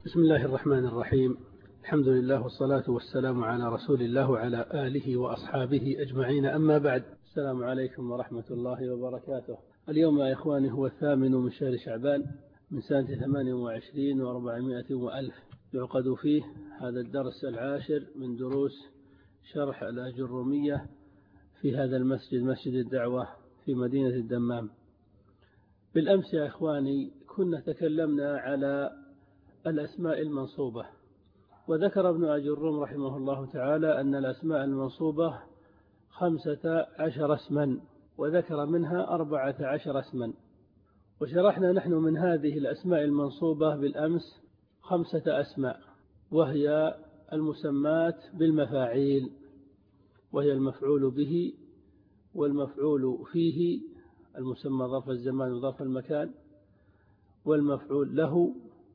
بسم الله الرحمن الرحيم. الحمد لله والصلاة والسلام على رسول الله وعلى آله وأصحابه أجمعين، أما بعد. السلام عليكم ورحمة الله وبركاته. اليوم يا إخواني هو 8 من شهر شعبان من سنة 28 و400 وألف، يعقد فيه هذا الدرس 10 من دروس شرح الأجرومية في هذا المسجد، مسجد الدعوة في مدينة الدمام. بالأمس يا إخواني كنا تكلمنا على الأسماء المنصوبة، وذكر ابن أجروم رحمه الله تعالى أن الأسماء المنصوبة 15 اسما، وذكر منها 14 اسما، وشرحنا نحن من هذه الأسماء المنصوبة بالأمس 5 أسماء، وهي المسمات بالمفاعيل، وهي المفعول به والمفعول فيه، المسمى ظرف الزمان وظرف المكان، والمفعول له،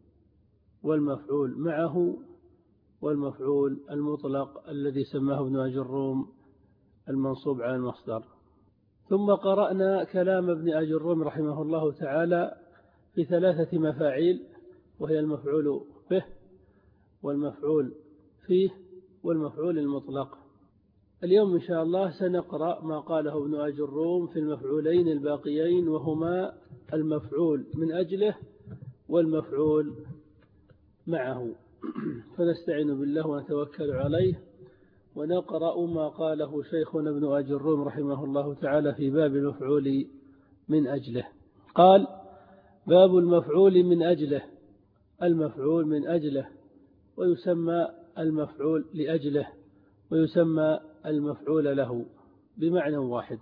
والمفعول معه، والمفعول المطلق الذي سماه ابن أجروم المنصوب على المصدر. ثم قرأنا كلام ابن أجروم رحمه الله تعالى في 3 مفاعيل، وهي المفعول به والمفعول فيه والمفعول المطلق. اليوم إن شاء الله سنقرأ ما قاله ابن أجروم في المفعولين الباقيين، وهما المفعول من أجله والمفعول معه. فنستعين بالله ونتوكل عليه ونقرأ ما قاله شيخنا ابن أجروم رحمه الله تعالى في باب المفعول من أجله. قال: باب المفعول من أجله. المفعول من أجله، ويسمى المفعول لأجله، ويسمى المفعول له بمعنى واحد.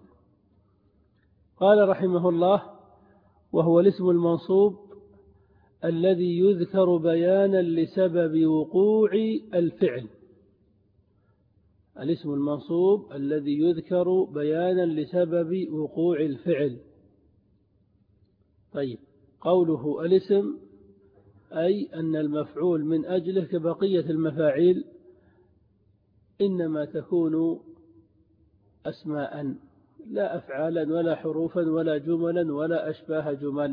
قال رحمه الله: وهو الاسم المنصوب الذي يذكر بيانا لسبب وقوع الفعل. الاسم المنصوب الذي يذكر بيانا لسبب وقوع الفعل. طيب، قوله الاسم أي أن المفعول من أجله كبقية المفاعيل إنما تكون أسماء، لا أفعالا ولا حروفا ولا جملا ولا أشباه جمل.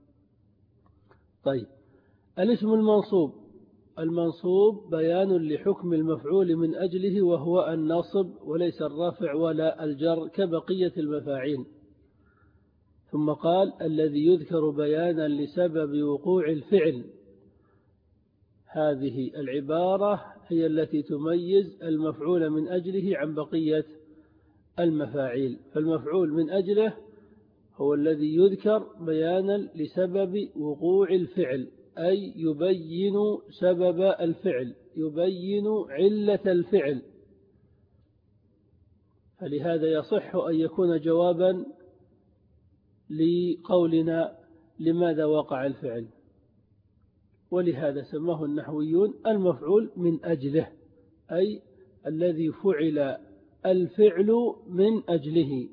طيب، الاسم المنصوب بيان لحكم المفعول من أجله، وهو النصب وليس الرفع ولا الجر كبقية المفاعيل. ثم قال: الذي يذكر بيانا لسبب وقوع الفعل. هذه العبارة هي التي تميز المفعول من أجله عن بقية المفاعيل. فالمفعول من أجله هو الذي يذكر بيانا لسبب وقوع الفعل، أي يبين سبب الفعل، يبين علة الفعل. فلهذا يصح أن يكون جوابا لقولنا لماذا وقع الفعل، ولهذا سماه النحويون المفعول من أجله، أي الذي فعل الفعل من أجله.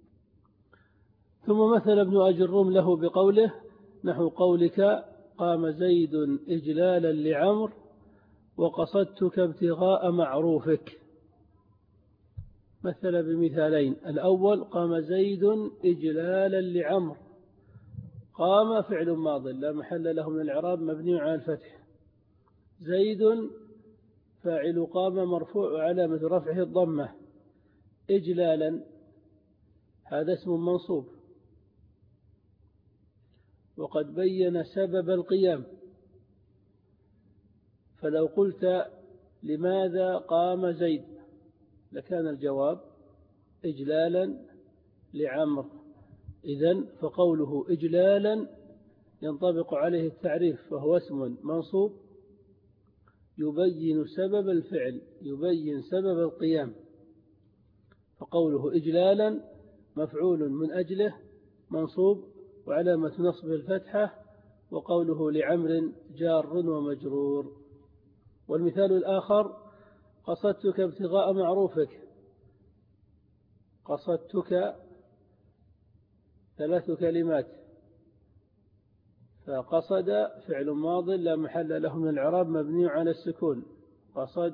ثم مثل ابن أجروم له بقوله نحو قولك: قام زيد إجلالا لعمر وقصدتك ابتغاء معروفك. مثل بمثالين: الأول: قام زيد إجلالا لعمر. قام فعل ماض لا محل له من الإعراب مبني على الفتح. زيد فاعل قام مرفوع علامة رفعه الضمة. إجلالا هذا اسم منصوب، وقد بين سبب القيام. فلو قلت: لماذا قام زيد؟ لكان الجواب إجلالا لعمر. إذن فقوله إجلالا ينطبق عليه التعريف، فهو اسم منصوب يبين سبب الفعل، يبين سبب القيام. فقوله إجلالا مفعول من أجله منصوب وعلامة نصبه الفتحة، وقوله لعمر جار ومجرور. والمثال الآخر: قصدتك ابتغاء معروفك. قصدتك 3 كلمات، فقصد فعل ماض لا محل له من الإعراب مبني على السكون، قصد.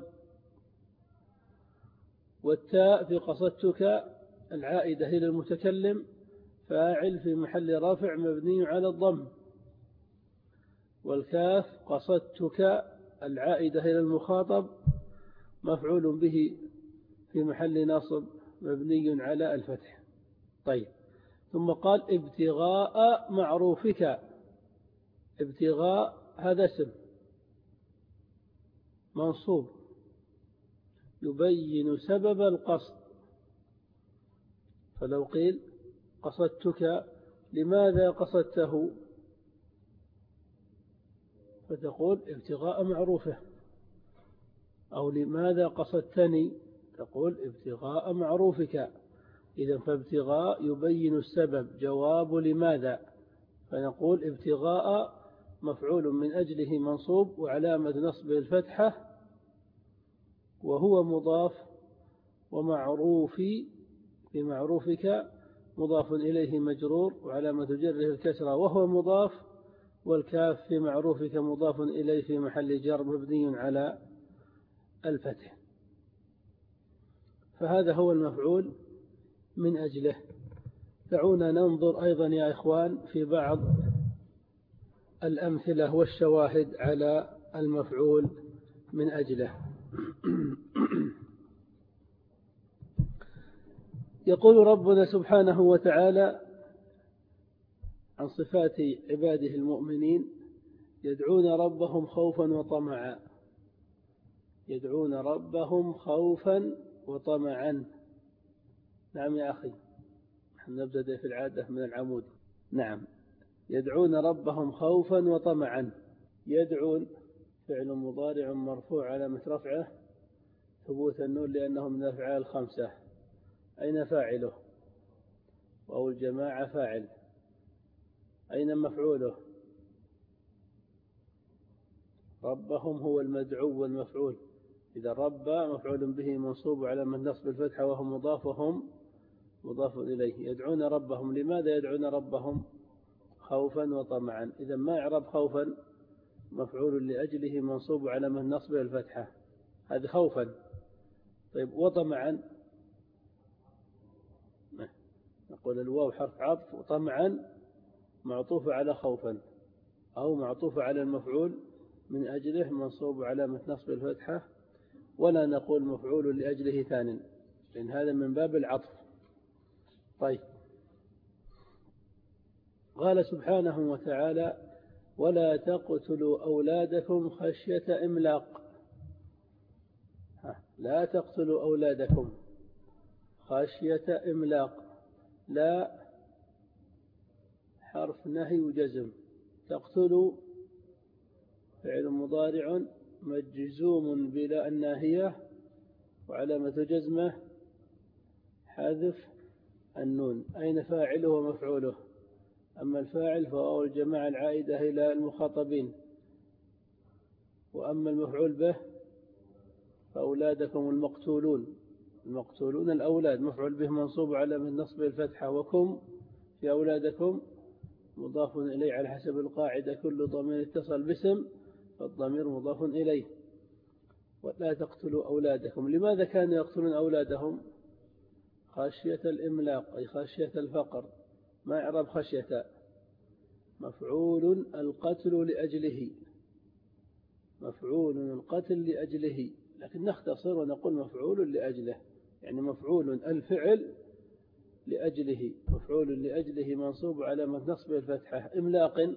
والتاء في قصدتك العائدة إلى المتكلم، فاعل في محل رافع مبني على الضم. والكاف قصدتك العائدة إلى المخاطب مفعول به في محل نصب مبني على الفتح. طيب، ثم قال ابتغاء معروفك. ابتغاء هذا اسم منصوب يبين سبب القصد، فلو قيل قصدتك لماذا قصدته فتقول ابتغاء معروفه، أو لماذا قصدتني تقول ابتغاء معروفك. إذن فابتغاء يبين السبب، جواب لماذا، فنقول ابتغاء مفعول من أجله منصوب وعلامة نصبه الفتحة، وهو مضاف، ومعروفي في معروفك مضاف إليه مجرور وعلامة جره الكسرة وهو مضاف، والكاف في معروفك مضاف إليه في محل جر مبني على الفتح. فهذا هو المفعول من أجله. دعونا ننظر أيضا يا إخوان في بعض الأمثلة والشواهد على المفعول من أجله. يقول ربنا سبحانه وتعالى عن صفات عباده المؤمنين: يدعون ربهم خوفا وطمعا. يدعون ربهم خوفا وطمعا. نعم يا أخي، نحن نبدأ في العادة من العمود. نعم، يدعون ربهم خوفا وطمعا. يدعون فعل مضارع مرفوع علامة رفعه ثبوت النون لأنه من الأفعال الخمسة. أين فاعله؟ أو الجماعة فاعل. أين مفعوله؟ ربهم هو المدعو والمفعول. إذا رب مفعول به منصوب علامة نصب الفتحة وهو مضاف، وهم مضاف إليه. يدعون ربهم، لماذا يدعون ربهم؟ خوفا وطمعا. إذا ما إعراب خوفا؟ مفعول لأجله منصوب علامة نصب الفتحة، هذا خوفا. طيب، وطمعا نقول الواو حرف عطف، وطمعا معطوف على خوفا، أو معطوف على المفعول من أجله منصوب علامة نصب الفتحة، ولا نقول مفعول لأجله ثانٍ، لأن هذا من باب العطف. طيب، قال سبحانه وتعالى: ولا تقتلوا أولادكم خشية إملاق. لا تقتلوا أولادكم خشية إملاق. لا حرف نهي وجزم. تقتلوا فعل مضارع مجزوم بلا الناهية وعلامة جزمه حذف النون. أين فاعله ومفعوله؟ أما الفاعل فهو الجماعة العائدة إلى المخاطبين، وأما المفعول به فأولادكم المقتولون. المقتولون الأولاد مفعول به منصوب على من نصب الفتحة، وكم في أولادكم مضاف إليه على حسب القاعدة، كل ضمير اتصل باسم فالضمير مضاف إليه. ولا تقتلوا أولادكم. لماذا كانوا يقتلون أولادهم؟ خشية الإملاق، أي خشية الفقر. ما إعراب خشية؟ مفعول القتل لأجله. مفعول القتل لأجله، لكن نختصر ونقول مفعول لأجله، يعني مفعول الفعل لأجله. مفعول لأجله منصوب علامة نصب الفتحة. إملاق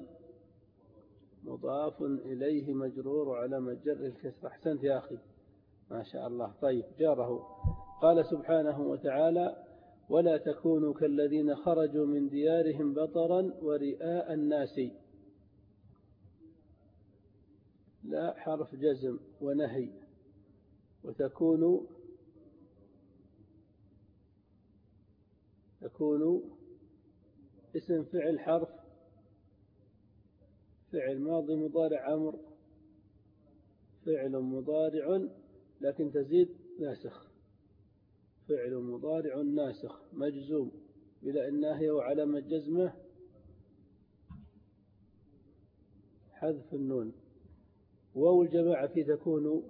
مضاف إليه مجرور علامة جر الكسر. أحسنت يا أخي، ما شاء الله. طيب، جاره. قال سبحانه وتعالى: ولا تكونوا كالذين خرجوا من ديارهم بطرا ورئاء الناس. لا حرف جزم ونهي. وتكون اسم فعل حرف فعل ماضي مضارع أمر فعل مضارع لكن تزيد ناسخ. فعل مضارع ناسخ مجزوم بلا الناهية وعلامة جزمه حذف النون. واو الجماعة في تكون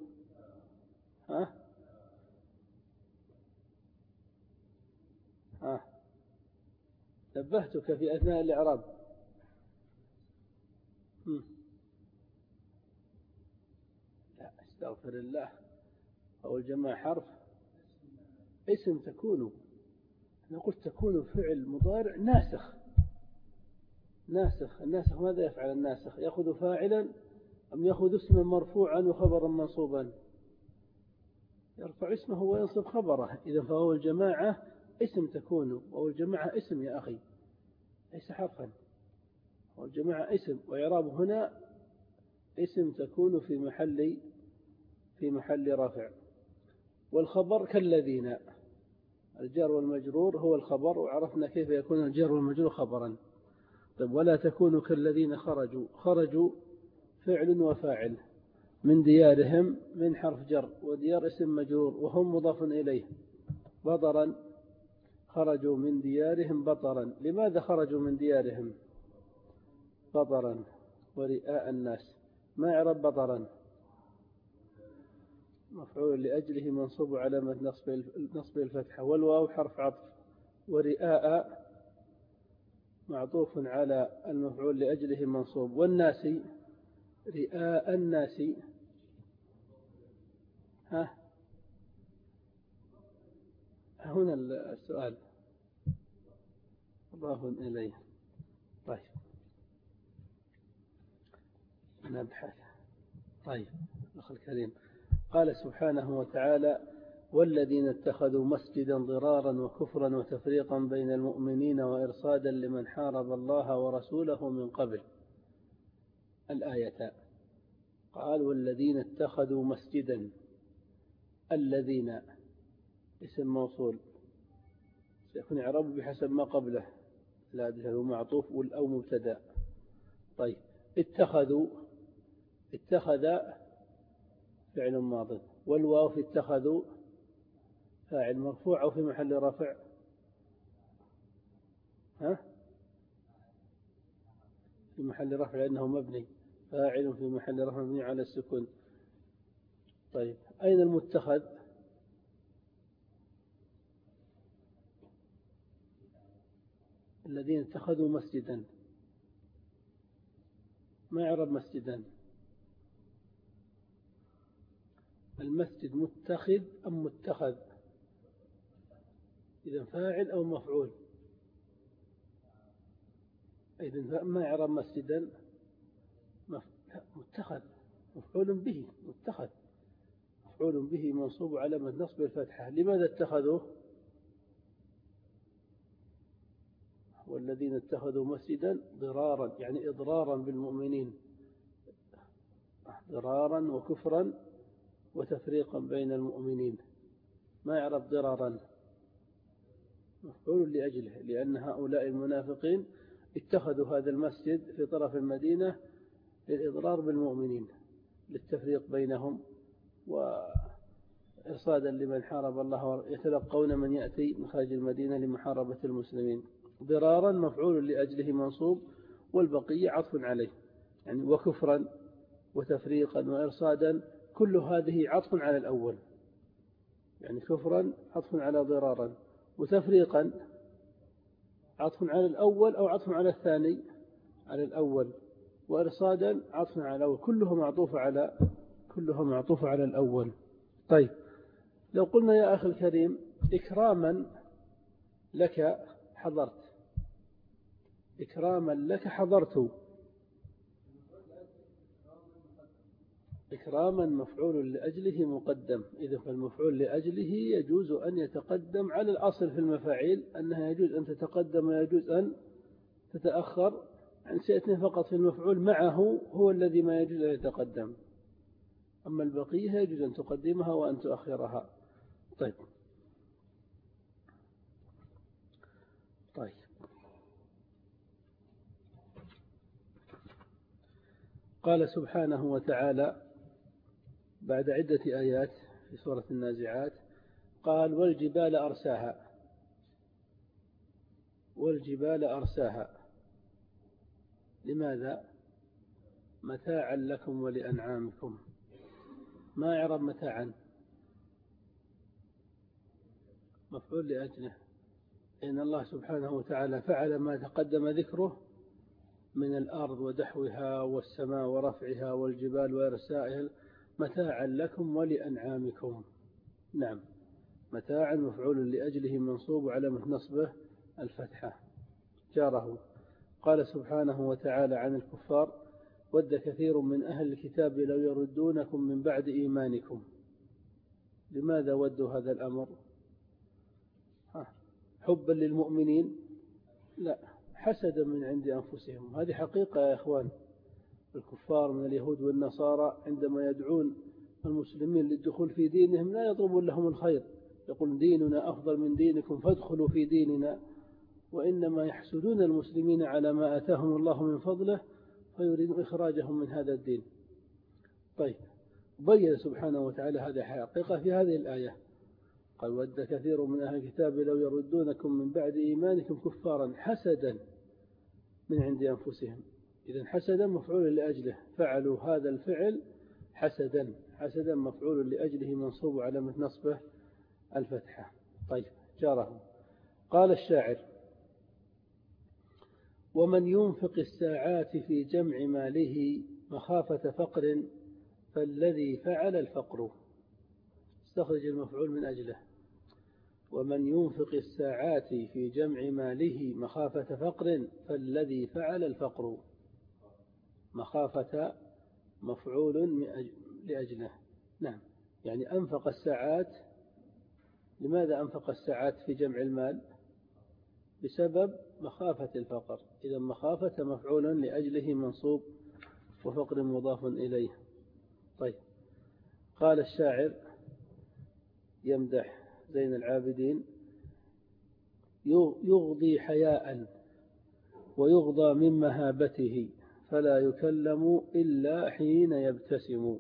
نبهتك في أثناء الإعراب. استغفر الله. أول جماعة حرف اسم تكون. أنا قلت تكون فعل مضارع ناسخ. الناسخ ماذا يفعل الناسخ؟ يأخذ فاعلا أم يأخذ اسما مرفوعا وخبرا منصوبا؟ يرفع اسمه وينصب خبره. إذا فهو الجماعة اسم تكون، وهو الجماعة اسم يا أخي ليس حرفا. هو الجماعة اسم، وإعراب هنا اسم تكون في محل رفع. والخبر كالذين، الجار والمجرور هو الخبر، وعرفنا كيف يكون الجار والمجرور خبرا. طيب ولا تكونوا كالذين خرجوا فعل وفاعل من ديارهم، من حرف جر، وديار اسم مجرور، وهم مضاف إليه. بطرا، خرجوا من ديارهم بطرا. لماذا خرجوا من ديارهم بطرا ورئاء الناس؟ ما يعرب بطرا؟ مفعول لأجله منصوب علامة نصب الفتحة، والواو حرف عطف، ورئاء معطوف على المفعول لأجله منصوب، والناس رئاء الناس. هنا السؤال مضاف إليه. طيب نبحث. طيب أخي الكريم، قال سبحانه وتعالى: والذين اتخذوا مسجدا ضرارا وكفرا وتفريقا بين المؤمنين وإرصادا لمن حارب الله ورسوله من قبل. الآية. قال: والذين اتخذوا مسجدا. الذين اسم موصول سيكون إعرابه بحسب ما قبله، لا هو معطوف أو مبتدأ. طيب اتخذ فعل ماض، والواو في اتخذوا فاعل مرفوع أو في محل رفع؟ في محل رفع لأنه مبني، فاعل في محل رفع مبني على السكون. طيب أين المتخذ؟ الذين اتخذوا مسجدا. ما يعرب مسجدا؟ المسجد متخذ أم متخذ؟ إذا فاعل أو مفعول؟ إذا ما يعرب مسجدا؟ متخذ، مفعول به، متخذ مفعول به منصوب علامة نصب الفتحة. لماذا اتخذوه؟ والذين اتخذوا مسجدا ضرارا، يعني إضرارا بالمؤمنين، ضرارا وكفرا وتفريقا بين المؤمنين. ما يعرف ضرارا؟ مفعول لأجله، لأن هؤلاء المنافقين اتخذوا هذا المسجد في طرف المدينة للإضرار بالمؤمنين، للتفريق بينهم وإرصادا لمن حارب الله، يتلقون من يأتي من خارج المدينة لمحاربة المسلمين. ضرارا مفعول لأجله منصوب، والبقية عطف عليه، يعني وكفرا وتفريقا وإرصادا كل هذه عطف على الأول، يعني كفرا عطف على ضرارا، وتفريقا عطف على الأول أو عطف على الثاني على الأول، وإرصادا عطف على الأول، كلها معطوفة على الأول. طيب لو قلنا يا أخي الكريم إكراما لك حضرت، إكراما لك حضرت. إكراما مفعول لأجله مقدم، إذا فالمفعول لأجله يجوز أن يتقدم على الأصل في المفاعيل أنها يجوز أن تتقدم ويجوز أن تتأخر عن شيئين فقط. في المفعول معه هو الذي ما يجوز أن يتقدم، أما البقية يجوز أن تقدمها وأن تؤخرها. طيب قال سبحانه وتعالى بعد عدة آيات في سورة النازعات، قال: والجبال أرساها. والجبال أرساها لماذا؟ متاعا لكم ولأنعامكم. ما يعرب متاعا؟ مفعول لأجله، إن الله سبحانه وتعالى فعل ما تقدم ذكره من الأرض ودحوها والسماء ورفعها والجبال وإرسائها، متاعا لكم ولأنعامكم. نعم، متاعا مفعول لأجله منصوب على نصبه الفتحة. جاره. قال سبحانه وتعالى عن الكفار: ود كثير من أهل الكتاب لو يردونكم من بعد إيمانكم. لماذا ودوا هذا الأمر؟ حبا للمؤمنين؟ لا، حسدا من عند أنفسهم. هذه حقيقة يا إخوان. الكفار من اليهود والنصارى عندما يدعون المسلمين للدخول في دينهم لا يطلبون لهم الخير، يقول ديننا أفضل من دينكم فادخلوا في ديننا، وإنما يحسدون المسلمين على ما آتاهم الله من فضله فيريدون إخراجهم من هذا الدين. طيب، بين سبحانه وتعالى هذه حقيقة في هذه الآية. قال: ود كثير من أهل الكتاب لو يردونكم من بعد إيمانكم كفارا حسدا من عند أنفسهم. إذن حسدا مفعول لأجله، فعلوا هذا الفعل حسدا. حسدا مفعول لأجله منصوب على نصبه الفتحة. طيب، جاره. قال الشاعر: ومن ينفق الساعات في جمع ماله مخافة فقر فالذي فعل الفقر. استخرج المفعول من أجله. ومن ينفق الساعات في جمع ماله مخافة فقر فالذي فعل الفقر. مخافة مفعول لأجله. نعم، يعني أنفق الساعات. لماذا أنفق الساعات في جمع المال؟ بسبب مخافة الفقر. إذا مخافة مفعول لأجله منصوب وفقر مضاف إليه. طيب، قال الشاعر يمدح زين العابدين: يغضي حياء ويغضى من مهابته فلا يكلم إلا حين يبتسم.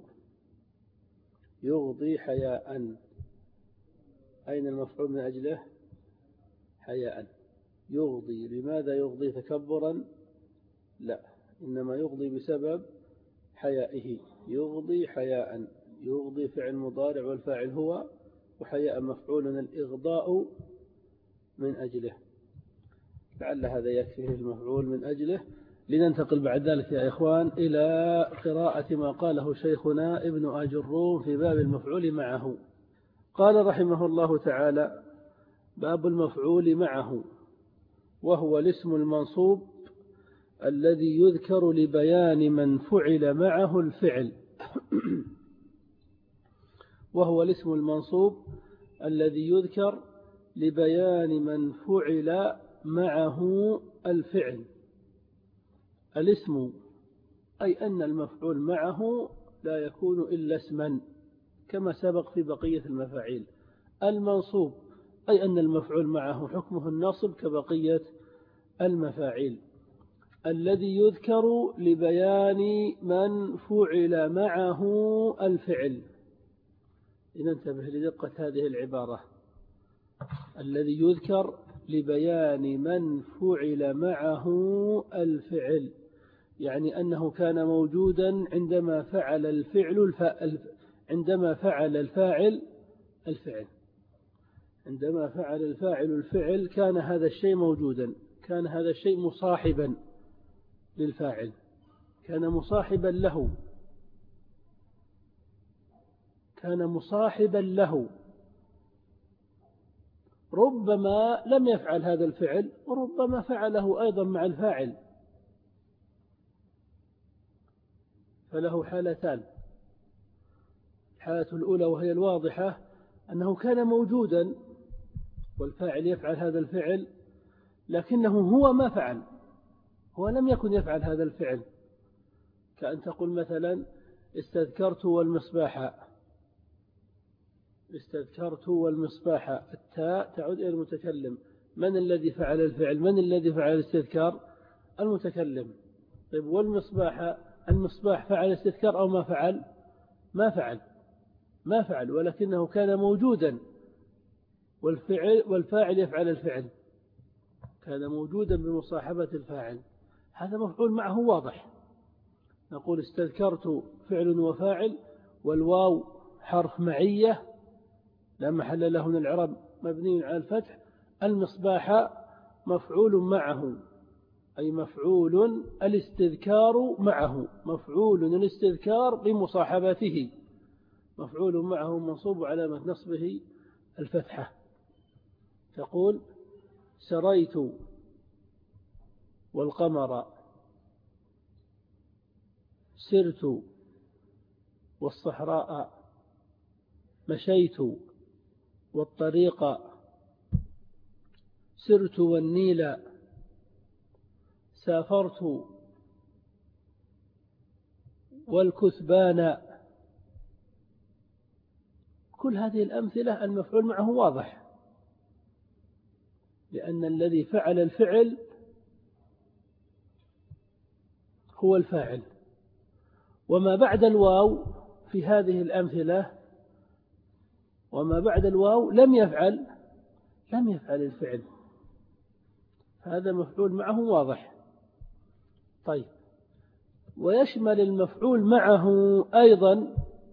يغضي حياء، أين المفعول من أجله؟ حياء. يغضي، لماذا يغضي تكبرا؟ لا، إنما يغضي بسبب حيائه. يغضي حياء. يغضي فعل مضارع والفاعل هو، وحياء مفعول الإغضاء من أجله. لعل هذا يكفي المفعول من أجله. لننتقل بعد ذلك يا إخوان إلى قراءة ما قاله شيخنا ابن أجروم في باب المفعول معه. قال رحمه الله تعالى: باب المفعول معه، وهو الاسم المنصوب الذي يذكر لبيان من فعل معه الفعل. وهو الاسم المنصوب الذي يذكر لبيان من فعل معه الفعل. الاسم أي أن المفعول معه لا يكون إلا اسما كما سبق في بقية المفاعيل. المنصوب أي أن المفعول معه حكمه النصب كبقية المفاعيل. الذي يذكر لبيان من فعل معه الفعل. لننتبه لدقة هذه العبارة: الذي يذكر لبيان من فعل معه الفعل، يعني أنه كان موجودا عندما فعل عندما فعل الفاعل الفعل. عندما فعل الفاعل الفعل كان هذا الشيء موجودا، كان هذا الشيء مصاحبا للفاعل، كان مصاحبا له، كان مصاحبا له. ربما لم يفعل هذا الفعل وربما فعله أيضا مع الفاعل، فله حالتان. الحالة الأولى وهي الواضحة أنه كان موجودا والفاعل يفعل هذا الفعل، لكنه هو ما فعل، هو لم يكن يفعل هذا الفعل. كأن تقول مثلا: استذكرت والمصباح. استذكرت والمصباح، التاء تعود إلى المتكلم. من الذي فعل الفعل؟ من الذي فعل الاستذكار؟ المتكلم. طيب، والمصباح، المصباح فعل الاستذكار أو ما فعل؟ ما فعل، ولكنه كان موجودا والفاعل يفعل الفعل، كان موجودا بمصاحبة الفاعل. هذا مفعول معه واضح. نقول استذكرت فعل وفاعل، والواو حرف معية لا محل له من الإعراب مبني على الفتح. المصباح مفعول معه، أي مفعول الاستذكار معه، مفعول الاستذكار بمصاحبته. مفعول معه منصوب علامة نصبه الفتحة. تقول سريت والقمر، سرت والصحراء، مشيت والطريق، سرت والنيل، سافرت والكثبان. كل هذه الأمثلة المفعول معه واضح، لأن الذي فعل الفعل هو الفاعل، وما بعد الواو في هذه الأمثلة وما بعد الواو لم يفعل الفعل، هذا مفعول معه واضح. طيب، ويشمل المفعول معه أيضا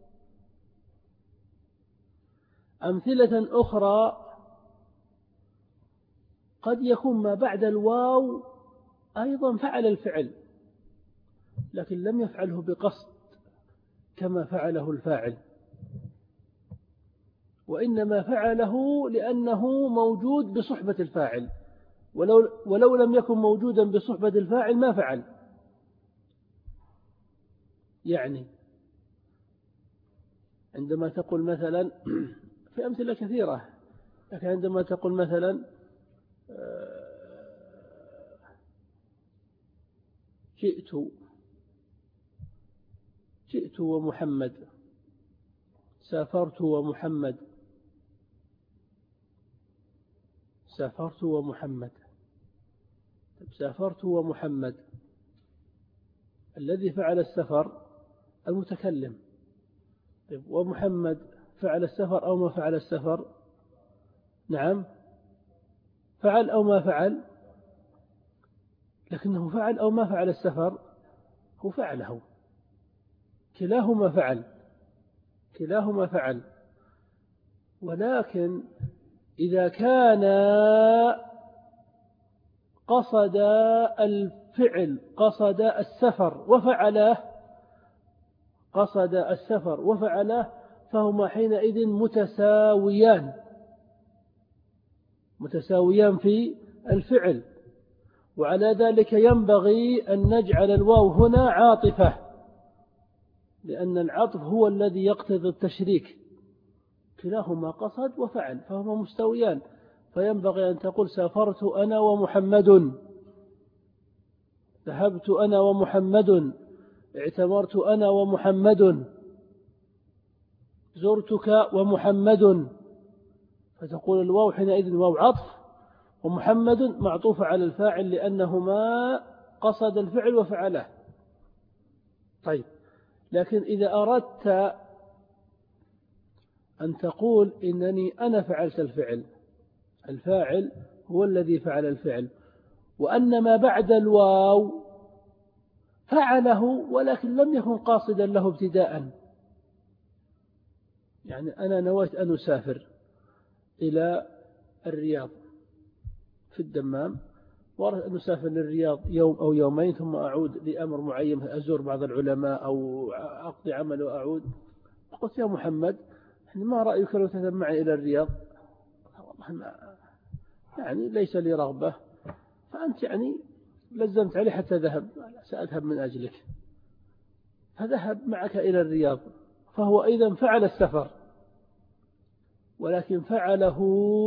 أمثلة أخرى قد يكون ما بعد الواو أيضا فعل الفعل لكن لم يفعله بقصد كما فعله الفاعل، وإنما فعله لأنه موجود بصحبة الفاعل، ولو لم يكن موجودا بصحبة الفاعل ما فعل. يعني عندما تقول مثلا في أمثلة كثيرة، لكن عندما تقول مثلا جئت ومحمد، سافرت ومحمد، سافرت ومحمد. سافرت ومحمد، الذي فعل السفر المتكلم. ومحمد فعل السفر أو ما فعل السفر؟ نعم، فعل أو ما فعل، لكنه فعل أو ما فعل السفر؟ هو فعله، كلاهما فعل. ولكن إذا كان قصد الفعل، قصد السفر وفعله، فهما حينئذ متساويان في الفعل. وعلى ذلك ينبغي أن نجعل الواو هنا عاطفة، لأن العطف هو الذي يقتضي التشريك، كلاهما قصد وفعل فهما مستويان، فينبغي أن تقول سافرت أنا ومحمد، ذهبت أنا ومحمد، اعتمرت أنا ومحمد، زرتك ومحمد. فتقول الواو حينئذ واو عطف، ومحمد معطوف على الفاعل لأنهما قصد الفعل وفعله. طيب، لكن إذا أردت أن تقول إنني أنا فعلت الفعل، الفاعل هو الذي فعل الفعل، وأن ما بعد الواو فعله ولكن لم يكن قاصدا له ابتداء. يعني أنا نويت أن أسافر إلى الرياض في الدمام، وأردت أن أسافر للرياض يوم أو يومين ثم أعود لأمر معين، أزور بعض العلماء أو أقضي عمل وأعود. قلت يا محمد ما رأيك لو تذهب معي إلى الرياض؟ والله يعني ليس لي رغبة، فأنت يعني لزمت علي حتى ذهب، سأذهب من أجلك، فذهب معك إلى الرياض، فهو أيضا فعل السفر، ولكن فعله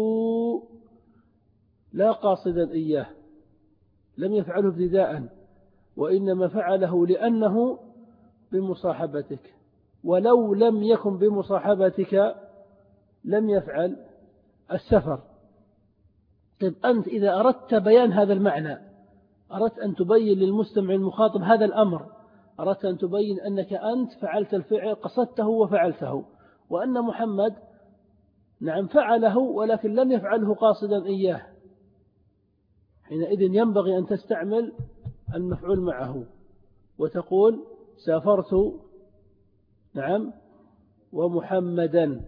لا قاصدا إياه، لم يفعله ابتداء، وإنما فعله لأنه بمصاحبتك، ولو لم يكن بمصاحبتك لم يفعل السفر. طيب، أنت إذا أردت بيان هذا المعنى، أردت أن تبين للمستمع المخاطب هذا الأمر، أردت أن تبين أنك أنت فعلت الفعل، قصدته وفعلته، وأن محمد نعم فعله ولكن لم يفعله قاصدا إياه، حينئذ ينبغي أن تستعمل المفعول معه وتقول سافرت نعم ومحمدا،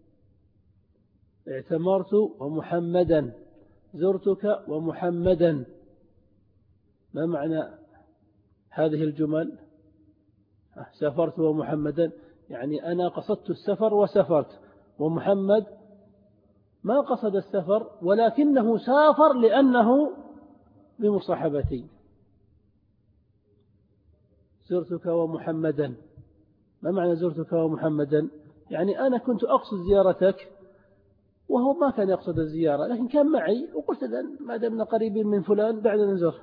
اعتمرت ومحمدا، زرتك ومحمدا. ما معنى هذه الجمل؟ سافرت ومحمدا يعني أنا قصدت السفر وسافرت، ومحمد ما قصد السفر ولكنه سافر لأنه بمصاحبتي. زرتك ومحمدا، ما معنى زرتك ومحمدا؟ يعني أنا كنت أقصد زيارتك وهو ما كان يقصد الزيارة، لكن كان معي وقلت ما دمنا قريبين من فلان دعنا نزور،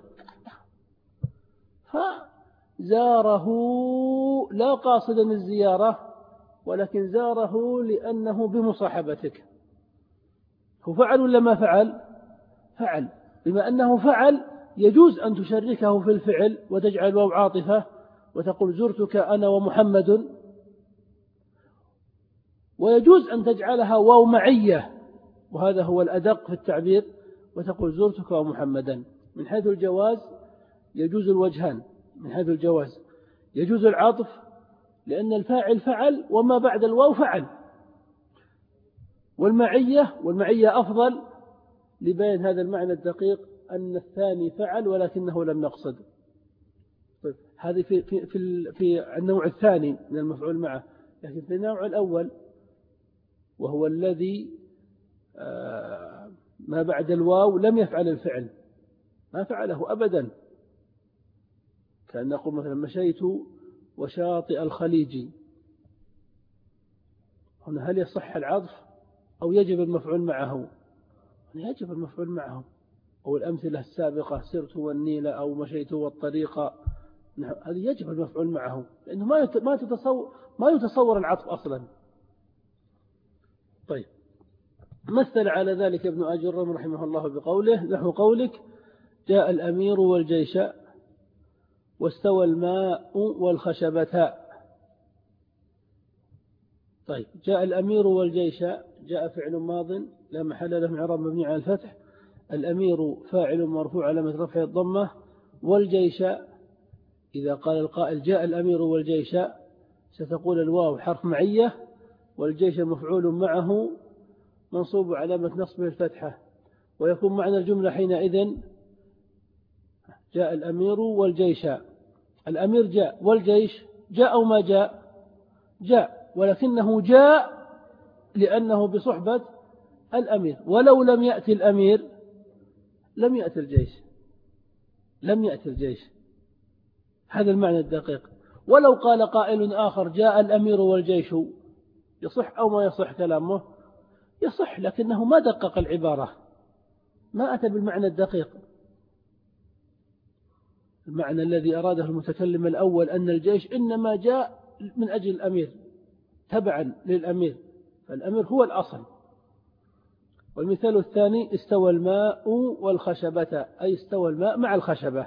فزاره لا قاصدا الزيارة ولكن زاره لأنه بمصاحبتك. هو فعل ولا ما فعل؟ فعل. بما أنه فعل يجوز أن تشركه في الفعل وتجعل واو عاطفة وتقول زرتك أنا ومحمد، ويجوز أن تجعلها واو معية وهذا هو الأدق في التعبير وتقول زرتك ومحمدا. من حيث الجواز يجوز الوجهان، من حيث الجواز يجوز العطف لأن الفاعل فعل وما بعد الواو فعل، والمعية أفضل لبيان هذا المعنى الدقيق أن الثاني فعل ولكنه لم يقصد. طيب هذه في النوع الثاني من المفعول معه، لكن في النوع الأول وهو الذي ما بعد الواو لم يفعل الفعل، ما فعله أبدا، كأن نقول مثلا مشيت وشاطئ الخليج، هنا هل يصح العطف أو يجب المفعول معه؟ يجب المفعول معه. أو الأمثلة السابقة سرت والنيل أو مشيت والطريق، هذه يجب المفعول معه لأنه ما يتصور العطف أصلا. طيب مثل على ذلك ابن أجرم رحمه الله بقوله نحو قولك جاء الأمير والجيش واستوى الماء والخشبتاء. طيب جاء الأمير والجيش، جاء فعل ماض لا محل له من إعراب مبني على الفتح، الأمير فاعل مرفوع علامة رفعه الضمة، والجيش إذا قال القائل جاء الأمير والجيش ستقول الواو حرف معية والجيش مفعول معه منصوب علامة نصبه الفتحة، ويكون معنى الجملة حينئذ جاء الأمير والجيش. الأمير جاء والجيش جاء أو ما جاء؟ جاء، ولكنه جاء لأنه بصحبة الأمير، ولو لم يأتي الأمير لم يأتي الجيش، لم يأتي الجيش. هذا المعنى الدقيق. ولو قال قائل آخر جاء الأمير والجيش يصح أو ما يصح كلامه؟ يصح، لكنه ما دقق العبارة، ما أتى بالمعنى الدقيق. المعنى الذي أراده المتكلم الأول أن الجيش إنما جاء من أجل الأمير تبعا للأمير، فالأمير هو الأصل. والمثال الثاني استوى الماء والخشبة، أي استوى الماء مع الخشبة،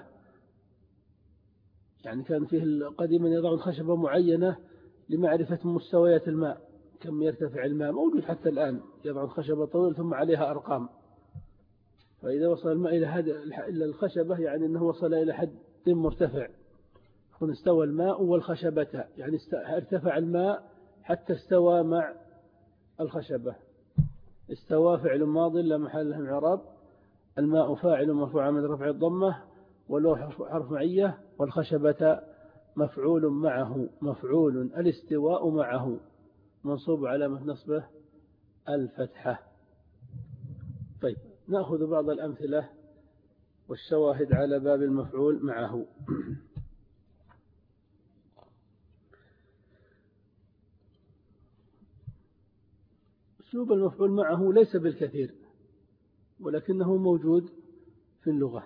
يعني كان فيه قديما يضعون خشبة معينة لمعرفة مستويات الماء كم يرتفع الماء، موجود حتى الآن، يضعون خشبة طويلة ثم عليها أرقام، فإذا وصل الماء إلى الخشبة يعني أنه وصل إلى حد مرتفع. يكون استوى الماء والخشبة يعني ارتفع الماء حتى استوى مع الخشبة. استوى فعل ماض لا محل له من إعراب، الماء فاعل مرفوع من رفع الضمة، والواو حرف معية، والخشبة مفعول معه، مفعول الاستواء معه منصوب علامة نصبه الفتحة. طيب نأخذ بعض الأمثلة والشواهد على باب المفعول معه. أسلوب المفعول معه ليس بالكثير ولكنه موجود في اللغة.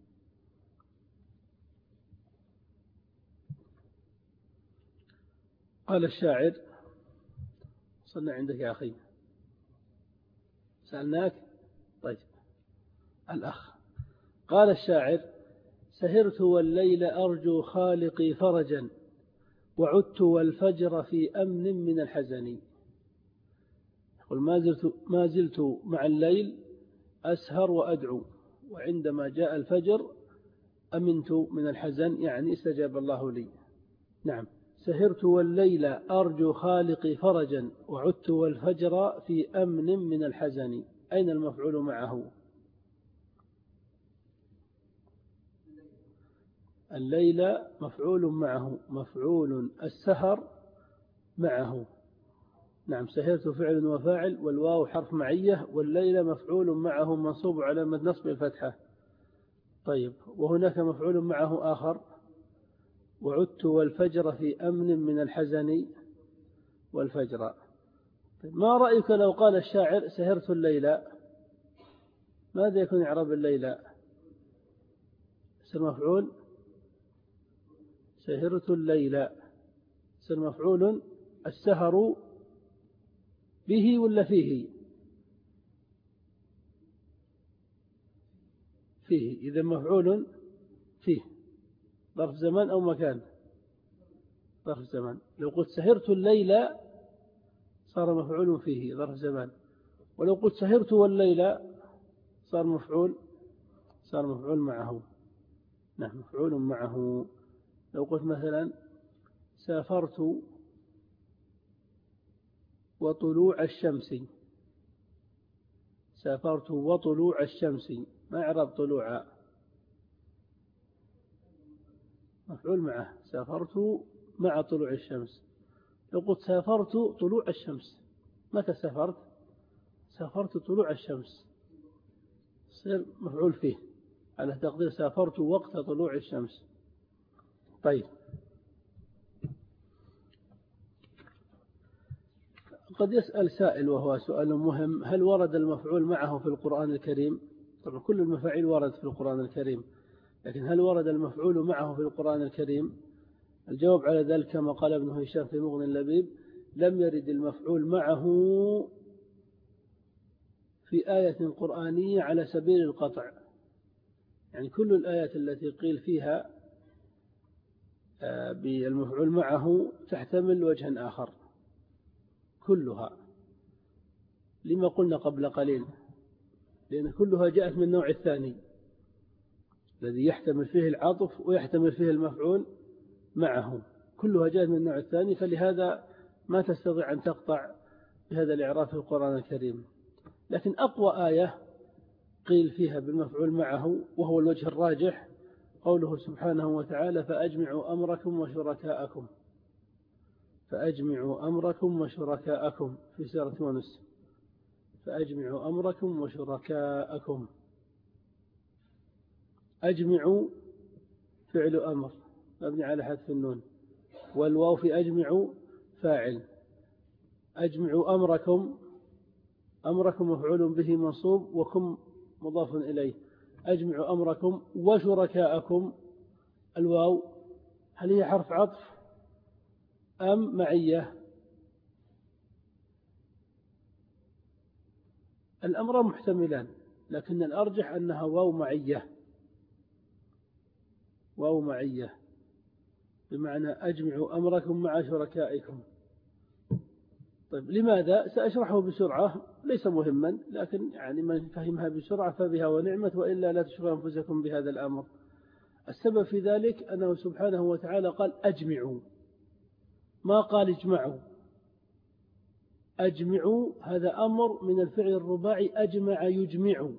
قال الشاعر، صلنا عندك يا أخي، سألناك. طيب الأخ قال الشاعر سهرت والليل أرجو خالقي فرجا وعدت والفجر في أمن من الحزن. يقول ما زلت مع الليل أسهر وأدعو، وعندما جاء الفجر أمنت من الحزن، يعني استجاب الله لي. نعم، سهرت والليل أرجو خالقي فرجا وعدت والفجر في أمن من الحزن. أين المفعول معه؟ الليل مفعول معه، مفعول السهر معه. نعم، سهرت فعل وفاعل، والواو حرف معية، والليل مفعول معه منصوب على نصب الفتحة. طيب، وهناك مفعول معه آخر: وعدت والفجر في أمن من الحزن والفجر. طيب، ما رأيك لو قال الشاعر سهرت الليلة؟ ماذا يكون إعراب الليلة؟ اسم مفعول، سهرت الليلة اسم مفعول، السهر به ولا فيه؟ فيه، إذا مفعول فيه، ظرف زمان أو مكان؟ ظرف زمان. لو قلت سهرت الليلة صار مفعول فيه ظرف زمان، ولو قلت سهرت والليلة صار مفعول معه. نعم، مفعول معه. لو قلت مثلا سافرت وطلوع الشمس، سافرت وطلوع الشمس، ما إعراب طلوع؟ مفعول معه، سافرت مع طلوع الشمس. لو قلت سافرت طلوع الشمس، متى سافرت؟ سافرت طلوع الشمس، يصير مفعول فيه على تقدير سافرت وقت طلوع الشمس. طيب، قد يسأل سائل وهو سؤال مهم: هل ورد المفعول معه في القرآن الكريم؟ طبعا كل المفاعيل وردت في القرآن الكريم، لكن هل ورد المفعول معه في القرآن الكريم؟ الجواب على ذلك كما قال ابن هشام في مغني اللبيب: لم يرد المفعول معه في آية قرآنية على سبيل القطع. يعني كل الآيات التي قيل فيها بالمفعول معه تحتمل وجها آخر كلها. لما قلنا قبل قليل؟ لأن كلها جاءت من النوع الثاني الذي يحتمل فيه العطف ويحتمل فيه المفعول معه، كلها جاءت من النوع الثاني، فلهذا ما تستطيع أن تقطع بهذا الإعراب في القرآن الكريم. لكن أقوى آية قيل فيها بالمفعول معه وهو الوجه الراجح قوله سبحانه وتعالى: فأجمعوا أمركم وشركاءكم. فأجمعوا أمركم وشركاءكم في سورة يونس. فأجمعوا أمركم وشركاءكم. أجمعوا فعل أمر مبني على حذف النون، والواو في أجمعوا فاعل. أجمعوا أمركم، أمركم مفعول به منصوب وكم مضاف إليه. أجمعوا أمركم وشركاءكم، الواو هل هي حرف عطف أم معية؟ الأمر محتملان، لكن الأرجح أنها واو معية، واو معية بمعنى أجمعوا أمركم مع شركائكم. طيب، لماذا؟ سأشرحه بسرعة، ليس مهما، لكن يعني من فهمها بسرعة فبها ونعمت، وإلا لا تشغلوا أنفسكم بهذا الأمر. السبب في ذلك أنه سبحانه وتعالى قال أجمعوا، ما قال اجمعوا. أجمعوا هذا أمر من الفعل الرباعي أجمع يجمع.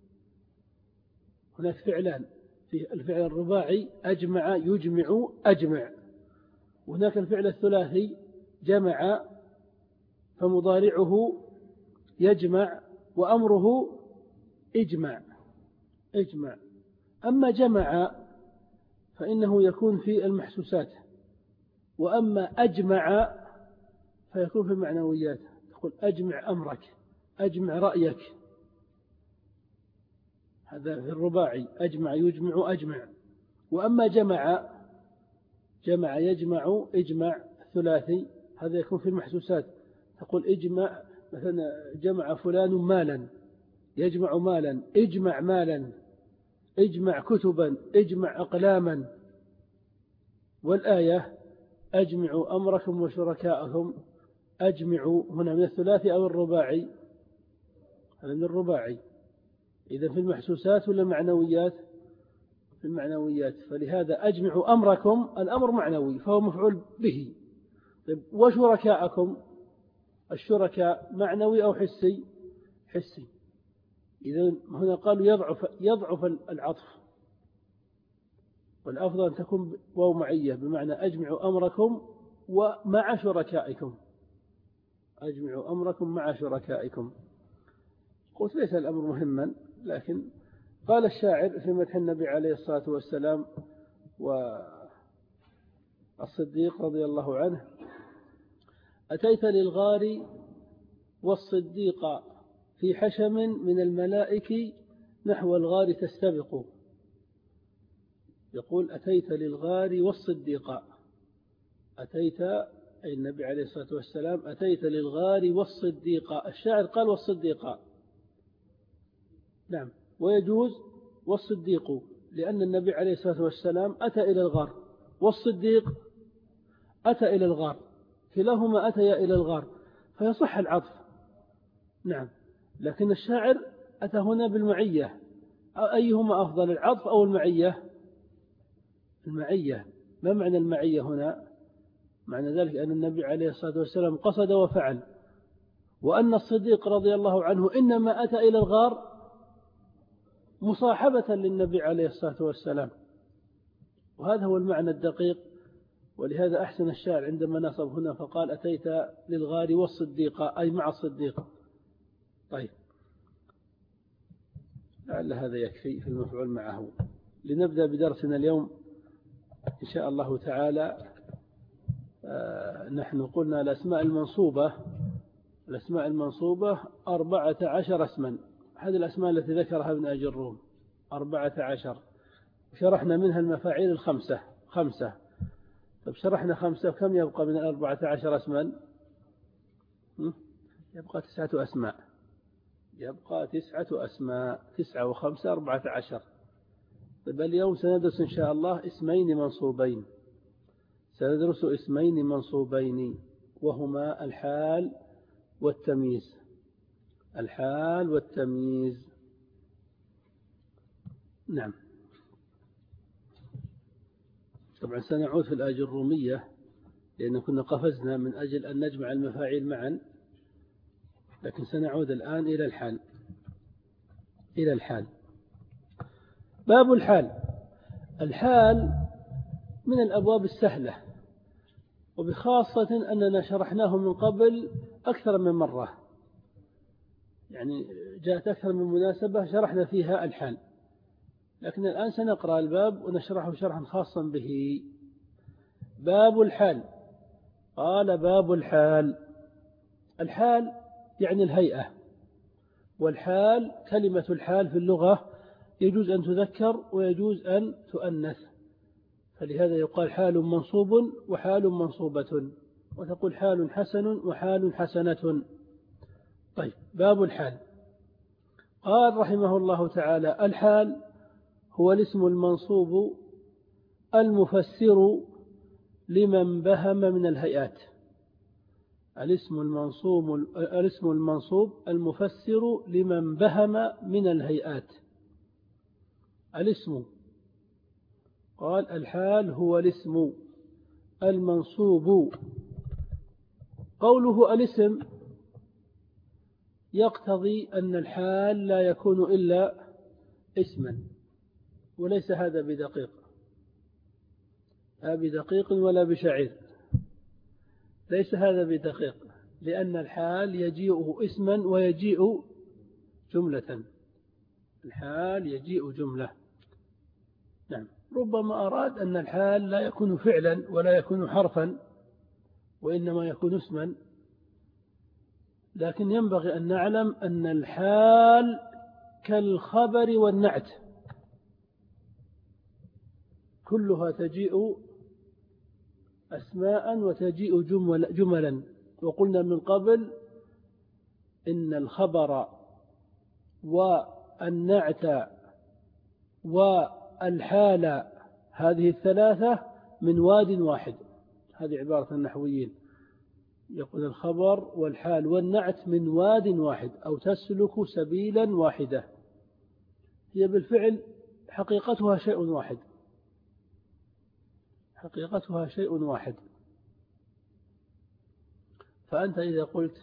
هناك فعلان في الفعل الرباعي: أجمع يجمع أجمع. وهناك الفعل الثلاثي جمع، فمضارعه يجمع وأمره اجمع. اجمع. أما جمع فإنه يكون في المحسوسات، وأما أجمع فيكون في المعنويات. تقول أجمع أمرك، أجمع رأيك، هذا في الرباعي أجمع يجمع أجمع. وأما جمع، جمع يجمع اجمع ثلاثي، هذا يكون في المحسوسات. تقول اجمع مثلا جمع فلان مالا، يجمع مالا، اجمع مالا، اجمع كتبا، اجمع أقلاما. والآية أجمعوا أمركم وشركاءكم، أجمعوا هنا من الثلاثي أو الرباعي؟ هذا من الرباعي. إذا في المحسوسات ولا معنويات؟ في المعنويات. فلهذا أجمعوا أمركم، الأمر معنوي فهو مفعول به. وشركاءكم، الشركاء معنوي أو حسي؟ حسي. إذا هنا قالوا يضعف العطف، والأفضل أن تكون واو معية بمعنى أجمعوا أمركم ومع شركائكم، أجمعوا أمركم مع شركائكم. قلت ليس الأمر مهما، لكن قال الشاعر في مدح النبي عليه الصلاة والسلام والصديق رضي الله عنه: أتيت للغار والصديق في حشم من الملائك نحو الغار تستبق. يقول: أتيت للغار والصديق، أتيت أي النبي عليه الصلاة والسلام أتيت للغار والصديق. الشاعر قال والصديق، نعم، ويجوز والصديق، لأن النبي عليه الصلاة والسلام أتى إلى الغار، والصديق أتى إلى الغار، كلاهما أتيا إلى الغار، فيصح العطف. نعم، لكن الشاعر أتى هنا بالمعية، أيهما أفضل، العطف أو المعية؟ المعية. ما معنى المعية هنا؟ معنى ذلك أن النبي عليه الصلاة والسلام قصد وفعل، وأن الصديق رضي الله عنه إنما أتى إلى الغار مصاحبة للنبي عليه الصلاة والسلام، وهذا هو المعنى الدقيق. ولهذا أحسن الشاعر عندما نصب هنا فقال: أتيت للغار والصديق، أي مع الصديق. طيب، لعل هذا يكفي في المفعول معه. لنبدأ بدرسنا اليوم إن شاء الله تعالى. نحن قلنا الأسماء المنصوبة 14 اسما، هذه الأسماء التي ذكرها ابن أجي الروم 14، شرحنا منها المفاعيل الخمسة. طيب، شرحنا 5، كم يبقى من 14 اسما؟ يبقى 9 أسماء. 9 و5 14. طيب، اليوم سندرس إن شاء الله اسمين منصوبين، وهما الحال والتمييز. نعم. طبعا سنعود في الآجر الرومية، لأن كنا قفزنا من أجل أن نجمع المفاعيل معا، لكن سنعود الآن إلى الحال. باب الحال من الأبواب السهلة، وبخاصة أننا شرحناه من قبل أكثر من مرة، يعني جاءت أكثر من مناسبة شرحنا فيها الحال، لكن الآن سنقرأ الباب ونشرحه شرحا خاصا به. باب الحال. قال: باب الحال يعني الهيئة، والحال كلمة الحال في اللغة يجوز أن تذكر ويجوز أن تؤنث، فلهذا يقال حال منصوب وحال منصوبة، وتقول حال حسن وحال حسنة. طيب، باب الحال. قال رحمه الله تعالى: الحال هو الاسم المنصوب المفسر لمن بهم من الهيئات. الاسم المنصوب المفسر لمن بهم من الهيئات. الاسم، قال: الحال هو الاسم المنصوب. قوله الاسم يقتضي أن الحال لا يكون إلا اسما، وليس هذا بدقيق، لا بدقيق ولا بشعير، ليس هذا بدقيق، لأن الحال يجيء اسما ويجيء جملة. الحال يجيء جملة. نعم، ربما أراد أن الحال لا يكون فعلا ولا يكون حرفا، وإنما يكون اسما، لكن ينبغي أن نعلم أن الحال كالخبر والنعت، كلها تجيء أسماء وتجيء جملا. وقلنا من قبل إن الخبر والنعت والحال هذه الثلاثة من واد واحد. هذه عبارة النحويين، يقول الخبر والحال والنعت من واد واحد، أو تسلك سبيلا واحدة. هي بالفعل حقيقتها شيء واحد. فأنت إذا قلت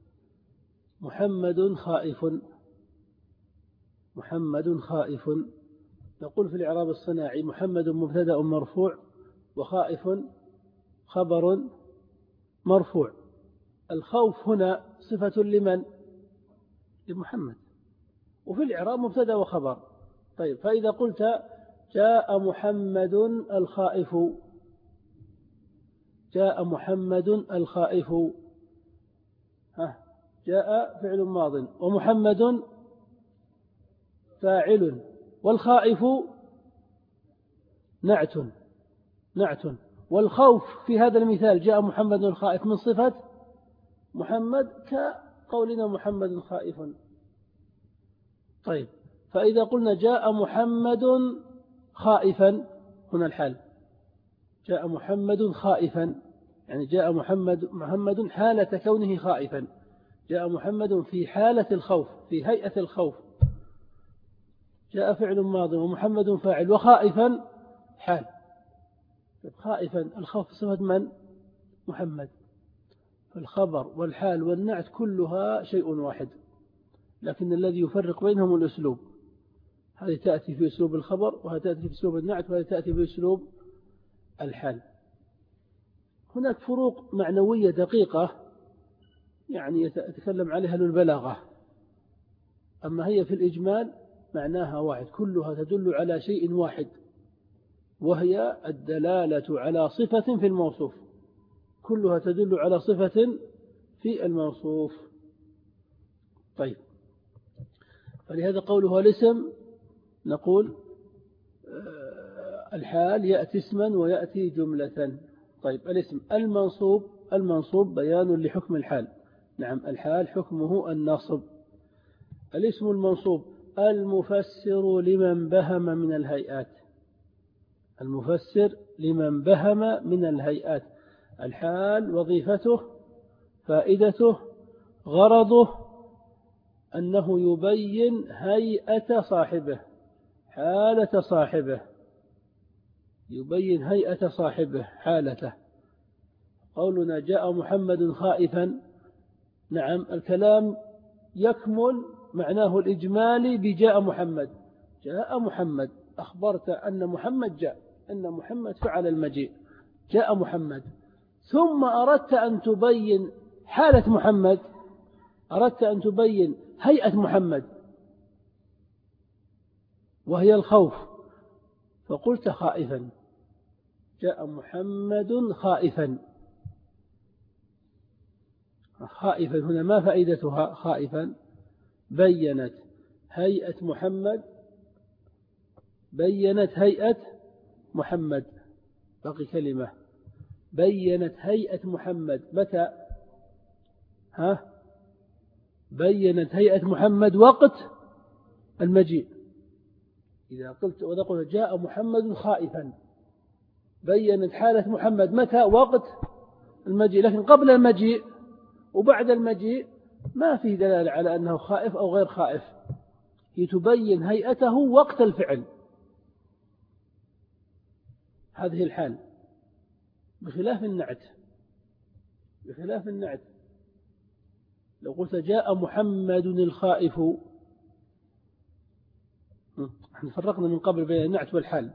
محمد خائف، نقول في الإعراب الصناعي: محمد مبتدأ مرفوع، وخائف خبر مرفوع. الخوف هنا صفة لمن؟ لمحمد، وفي الإعراب مبتدأ وخبر. طيب، فإذا قلت جاء محمد الخائف، جاء محمد الخائف، جاء فعل ماض ومحمد فاعل والخائف نعت. والخوف في هذا المثال جاء محمد الخائف من صفة محمد كقولنا محمد خائف. طيب، فإذا قلنا جاء محمد خائفا، هنا الحال جاء محمد خائفا، يعني جاء محمد حالة كونه خائفا، جاء محمد في حالة الخوف، في هيئة الخوف. جاء فعل ماض ومحمد فاعل وخائفا حال. خائفا الخوف صفة من؟ محمد. فالخبر والحال والنعت كلها شيء واحد، لكن الذي يفرق بينهم الأسلوب. هذه تأتي في أسلوب الخبر، وهذه تأتي في أسلوب النعت، وهذه تأتي في أسلوب الحال. هناك فروق معنوية دقيقة يعني يتكلم عليها أهل البلاغة، أما هي في الإجمال معناها واحد، كلها تدل على شيء واحد، وهي الدلالة على صفة في الموصوف، كلها تدل على صفة في الموصوف. طيب، فلهذا قوله الاسم نقول الحال يأتي اسما ويأتي جملة. طيب، الاسم المنصوب بيان لحكم الحال. نعم، الحال حكمه النصب. الاسم المنصوب المفسر لمن بهم من الهيئات، المفسر لمن بهم من الهيئات. الحال وظيفته فائدته غرضه أنه يبين هيئة صاحبه، حالة صاحبه، يبين هيئة صاحبه حالته. قولنا جاء محمد خائفا، نعم الكلام يكمل معناه الإجمالي بجاء محمد. جاء محمد، أخبرت أن محمد جاء، أن محمد فعل المجيء، جاء محمد. ثم أردت أن تبين حالة محمد، أردت أن تبين هيئة محمد وهي الخوف، فقلت خائفا. جاء محمد خائفا. خائفا هنا ما فائدتها؟ خائفا بينت هيئة محمد، بينت هيئة محمد، باقي كلمة، بينت هيئة محمد. متى؟ بينت هيئة محمد وقت المجيء. إذا قلت جاء محمد خائفا، بينت حالة محمد متى؟ وقت المجيء. لكن قبل المجيء وبعد المجيء ما فيه دلالة على أنه خائف أو غير خائف، تبين هيئته وقت الفعل. هذه الحال بخلاف النعت، بخلاف النعت. لو قلت جاء محمد الخائف، نحن فرقنا من قبل بين النعت والحال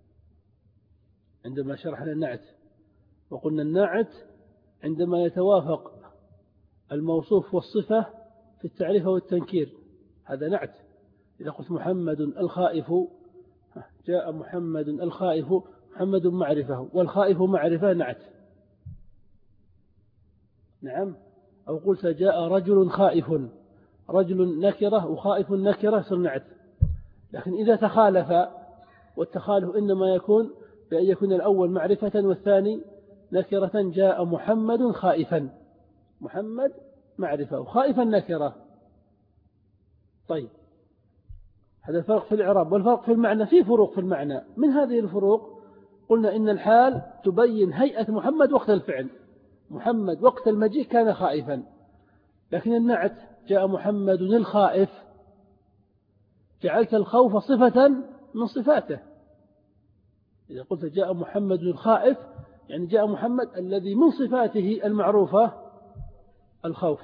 عندما شرحنا النعت، وقلنا النعت عندما يتوافق الموصوف والصفة في التعريف والتنكير، هذا نعت. إذا قلت محمد الخائف، جاء محمد الخائف، محمد معرفة والخائف معرفة، نعت. نعم. أو قلت جاء رجل خائف، رجل نكرة وخائف نكرة، صار نعت. لكن إذا تخالف، والتخالف إنما يكون بأن يكون الأول معرفة والثاني نكرة، جاء محمد خائفا، محمد معرفة وخائفا نكرة. طيب، هذا الفرق في الإعراب. والفرق في المعنى، في فروق في المعنى. من هذه الفروق قلنا إن الحال تبين هيئة محمد وقت الفعل، محمد وقت المجيء كان خائفا. لكن النعت جاء محمد الخائف، جعلت الخوف صفة من صفاته. إذا قلت جاء محمد الخائف يعني جاء محمد الذي من صفاته المعروفة الخوف.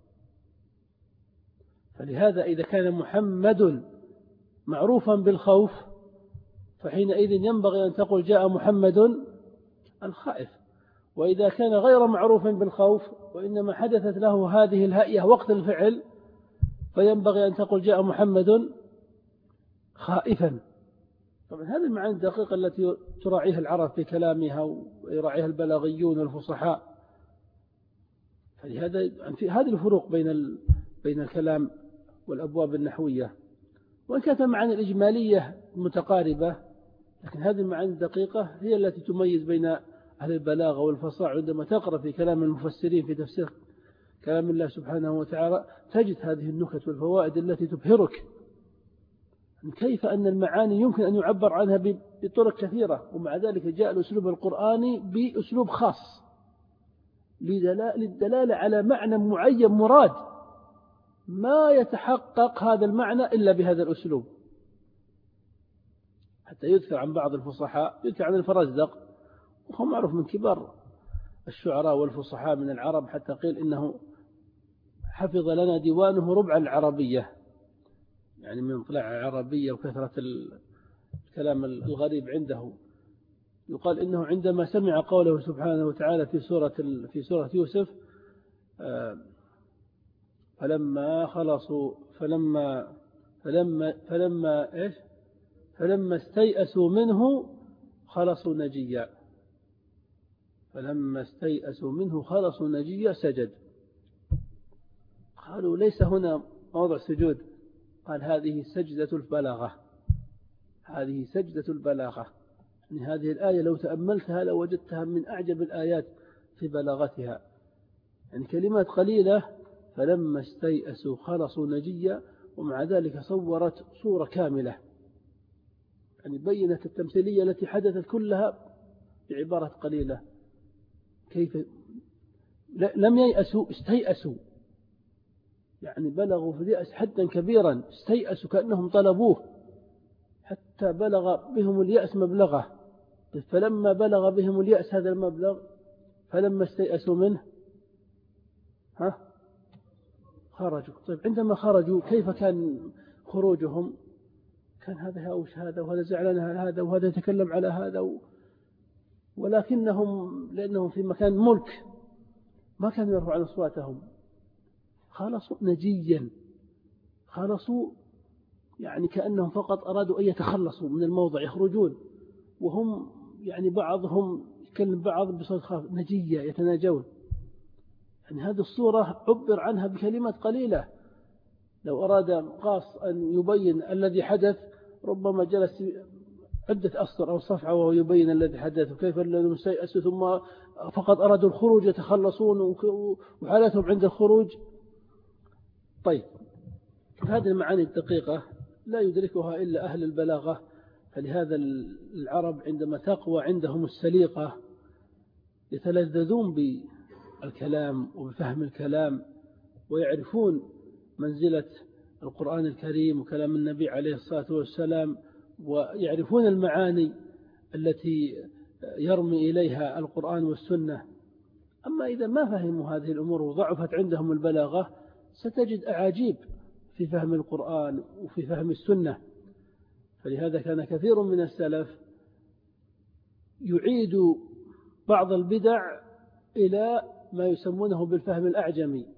فلهذا إذا كان محمد معروفا بالخوف فحينئذ ينبغي أن تقول جاء محمد الخائف. وإذا كان غير معروف بالخوف وإنما حدثت له هذه الهيئة وقت الفعل فينبغي أن تقول جاء محمد خائفا. طبعا هذه المعاني الدقيقة التي تراعيها العرب في كلامها ويراعيها البلاغيون والفصحاء. فلهذا هذه الفروق بين الكلام والأبواب النحوية، وإن كانت المعاني الإجمالية متقاربة، لكن هذه المعاني الدقيقة هي التي تميز بين أهل البلاغة والفصاحة. عندما تقرأ في كلام المفسرين في تفسير كلام الله سبحانه وتعالى تجد هذه النكت والفوائد التي تبهرك كيف أن المعاني يمكن أن يعبر عنها بطرق كثيرة، ومع ذلك جاء الأسلوب القرآني بأسلوب خاص للدلالة على معنى معين مراد، ما يتحقق هذا المعنى إلا بهذا الأسلوب. حتى يذكر عن بعض الفصحاء، يذكر عن الفرزدق وهو معروف من كبار الشعراء والفصحاء من العرب، حتى قيل إنه حفظ لنا ديوانه ربع العربية، يعني من طلع العربية وكثرة الكلام الغريب عنده. يقال إنه عندما سمع قوله سبحانه وتعالى في سورة يوسف فلما استيأسوا منه خلصوا نجيا، فلما استيأسوا منه خلصوا نجيا سجد. قالوا ليس هنا موضع سجود، قال هذه سجدة البلاغة، هذه سجدة البلاغة. يعني هذه الآية لو تأملتها لوجدتها من أعجب الآيات في بلاغتها. يعني كلمات قليلة فلما استيأسوا خلصوا نجيا، ومع ذلك صورت صورة كاملة، يعني بينت التمثيلية التي حدثت كلها بعبارة قليلة. كيف لم ييأسوا، استيأسوا، يعني بلغوا في اليأس حدا كبيرا، استيأسوا كأنهم طلبوه حتى بلغ بهم اليأس مبلغه. فلما بلغ بهم اليأس هذا المبلغ فلما استيأسوا منه خرجوا. طيب عندما خرجوا كيف كان خروجهم؟ كان هذا هاوش هذا، وهذا زعلان على هذا، وهذا يتكلم على هذا، ولكنهم لأنهم في مكان ملك ما كانوا يرفعون أصواتهم، خلصوا نجيا، خلصوا يعني كأنهم فقط أرادوا أن يتخلصوا من الموضع يخرجون، وهم يعني بعضهم يتكلم بعض بصوت خافت نجيا يتناجون. يعني هذه الصورة عبر عنها بكلمات قليلة. لو أراد قاص أن يبين الذي حدث ربما جلس عدة أسطر أو صفحة وهو يبين الذي حدث، وكيف الذين استيأسوا ثم فقط أرادوا الخروج يتخلصون وحالتهم عند الخروج. طيب هذه المعاني الدقيقة لا يدركها إلا أهل البلاغة. فلهذا العرب عندما تقوى عندهم السليقة يتلذذون بالكلام وبفهم الكلام، ويعرفون منزلة القرآن الكريم وكلام النبي عليه الصلاة والسلام، ويعرفون المعاني التي يرمي إليها القرآن والسنة. أما إذا ما فهموا هذه الأمور وضعفت عندهم البلاغة ستجد أعاجيب في فهم القرآن وفي فهم السنة. فلهذا كان كثير من السلف يعيد بعض البدع إلى ما يسمونه بالفهم الأعجمي.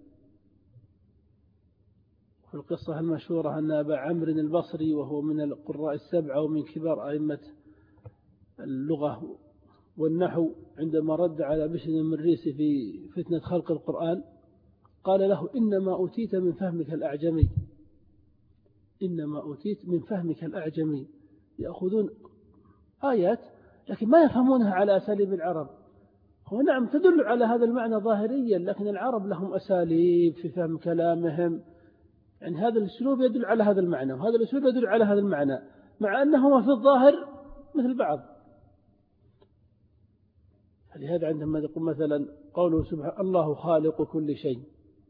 في القصة المشهورة أن أبا عمرو البصري وهو من القراء السبعة ومن كبار أئمة اللغة والنحو، عندما رد على بشر المريسي في فتنة خلق القرآن قال له إنما أوتيت من فهمك الأعجمي، إنما أوتيت من فهمك الأعجمي. يأخذون آيات لكن ما يفهمونها على أساليب العرب. هو نعم تدل على هذا المعنى ظاهريا، لكن العرب لهم أساليب في فهم كلامهم، يعني هذا الأسلوب يدل على هذا المعنى وهذا الأسلوب يدل على هذا المعنى، مع أنهما في الظاهر مثل بعض. فلهذا عندما يقول مثلا قوله سبحانه الله خالق كل شيء،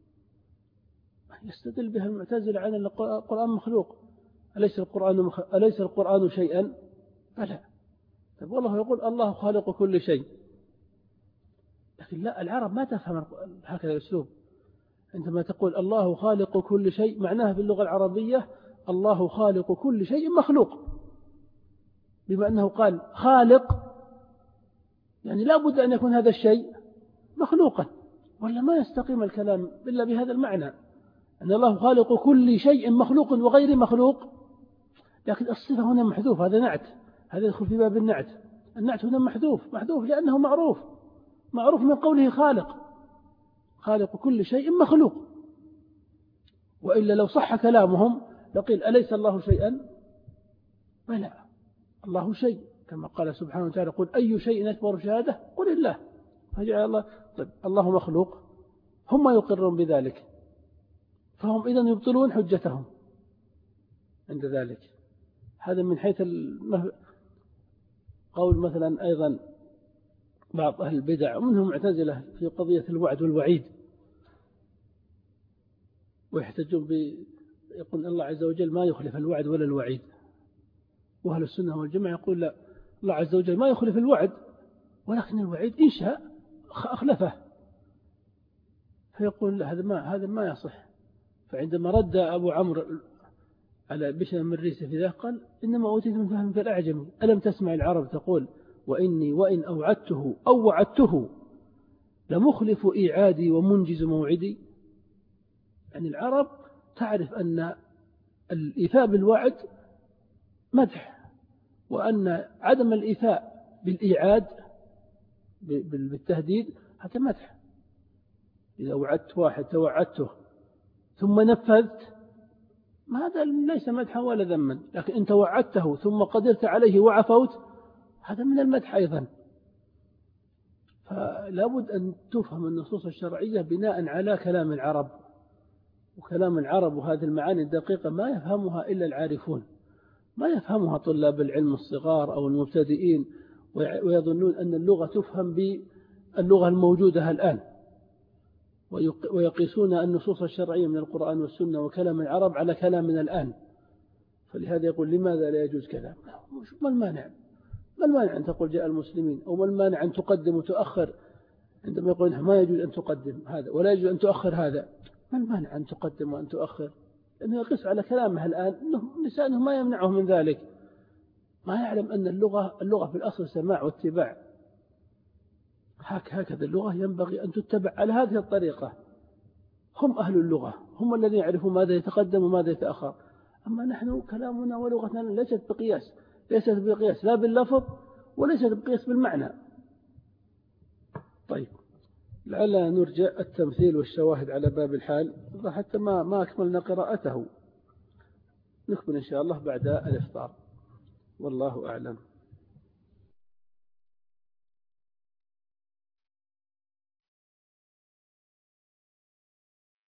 يستدل بها المعتزلة عن القرآن مخلوق. أليس القرآن شيئا؟ بلى. طيب والله يقول الله خالق كل شيء، لكن لا، العرب ما تفهم هكذا الأسلوب. عندما تقول الله خالق كل شيء معناها في اللغة العربية الله خالق كل شيء مخلوق، بما أنه قال خالق يعني لا بد أن يكون هذا الشيء مخلوقا، ولا ما يستقيم الكلام إلا بهذا المعنى أن الله خالق كل شيء مخلوق وغير مخلوق. لكن الصفة هنا محذوف، هذا نعت، هذا يدخل في باب النعت. النعت هنا محذوف لأنه معروف من قوله خالق كل شيء مخلوق. وإلا لو صح كلامهم لقيل أليس الله شيئا؟ بلى، الله شيء، كما قال سبحانه وتعالى قل أي شيء أكبر شهادة قل الله. فجعل الله طيب الله مخلوق، هم يقرون بذلك، فهم إذن يبطلون حجتهم عند ذلك. هذا من حيث قول مثلا أيضا بعض أهل البدع ومنهم معتزلة في قضية الوعد والوعيد، ويحتجون يقول الله عز وجل ما يخلف الوعد ولا الوعيد. وأهل السنة والجماعة يقول لا، الله عز وجل ما يخلف الوعد، ولكن الوعيد إن شاء أخلفه. فيقول هذا ما يصح. فعندما رد أبو عمرو على بشر من ريسة في ذلك قال إنما أوتيت من فهم في الأعجم، ألم تسمع العرب تقول وإني وإن أوعدته أو وعدته لمخلف إيعادي ومنجز موعدي. يعني العرب تعرف أن الإيفاء بالوعد مدح، وأن عدم الإيفاء بالإيعاد بالتهديد هذا مدح. إذا وعدت واحد توعدته ثم نفذت هذا ليس مدحا ولا ذما، لكن إن توعدته ثم قدرت عليه وعفوت هذا من المدح أيضا. فلا بد أن تفهم النصوص الشرعية بناء على كلام العرب، وكلام العرب وهذه المعاني الدقيقة ما يفهمها إلا العارفون، ما يفهمها طلاب العلم الصغار أو المبتدئين، ويظنون أن اللغة تفهم باللغة الموجودة الآن، ويقيسون النصوص الشرعية من القرآن والسنة وكلام العرب على كلامنا الآن. فلهذا يقول لماذا لا يجوز كلام؟ ما المانع أن تقول جاء المسلمين، أو ما المانع أن تقدم وتؤخر عندما يقول ما يجوز أن تقدم هذا ولا يجوز أن تؤخر هذا؟ ما المانع أن تقدم وأن تؤخر؟ لأنه يقيس على كلامها الآن، لسانه ما يمنعه من ذلك، ما يعلم أن اللغة في الأصل سماع واتباع. هكذا اللغة ينبغي أن تتبع على هذه الطريقة. هم أهل اللغة، هم الذين يعرفون ماذا يتقدم وماذا يتأخر. أما نحن كلامنا ولغتنا ليست بقياس لا باللفظ وليست بقياس بالمعنى. طيب لعل نرجع التمثيل والشواهد على باب الحال حتى ما أكملنا قراءته، نكمل إن شاء الله بعد الإفطار، والله أعلم.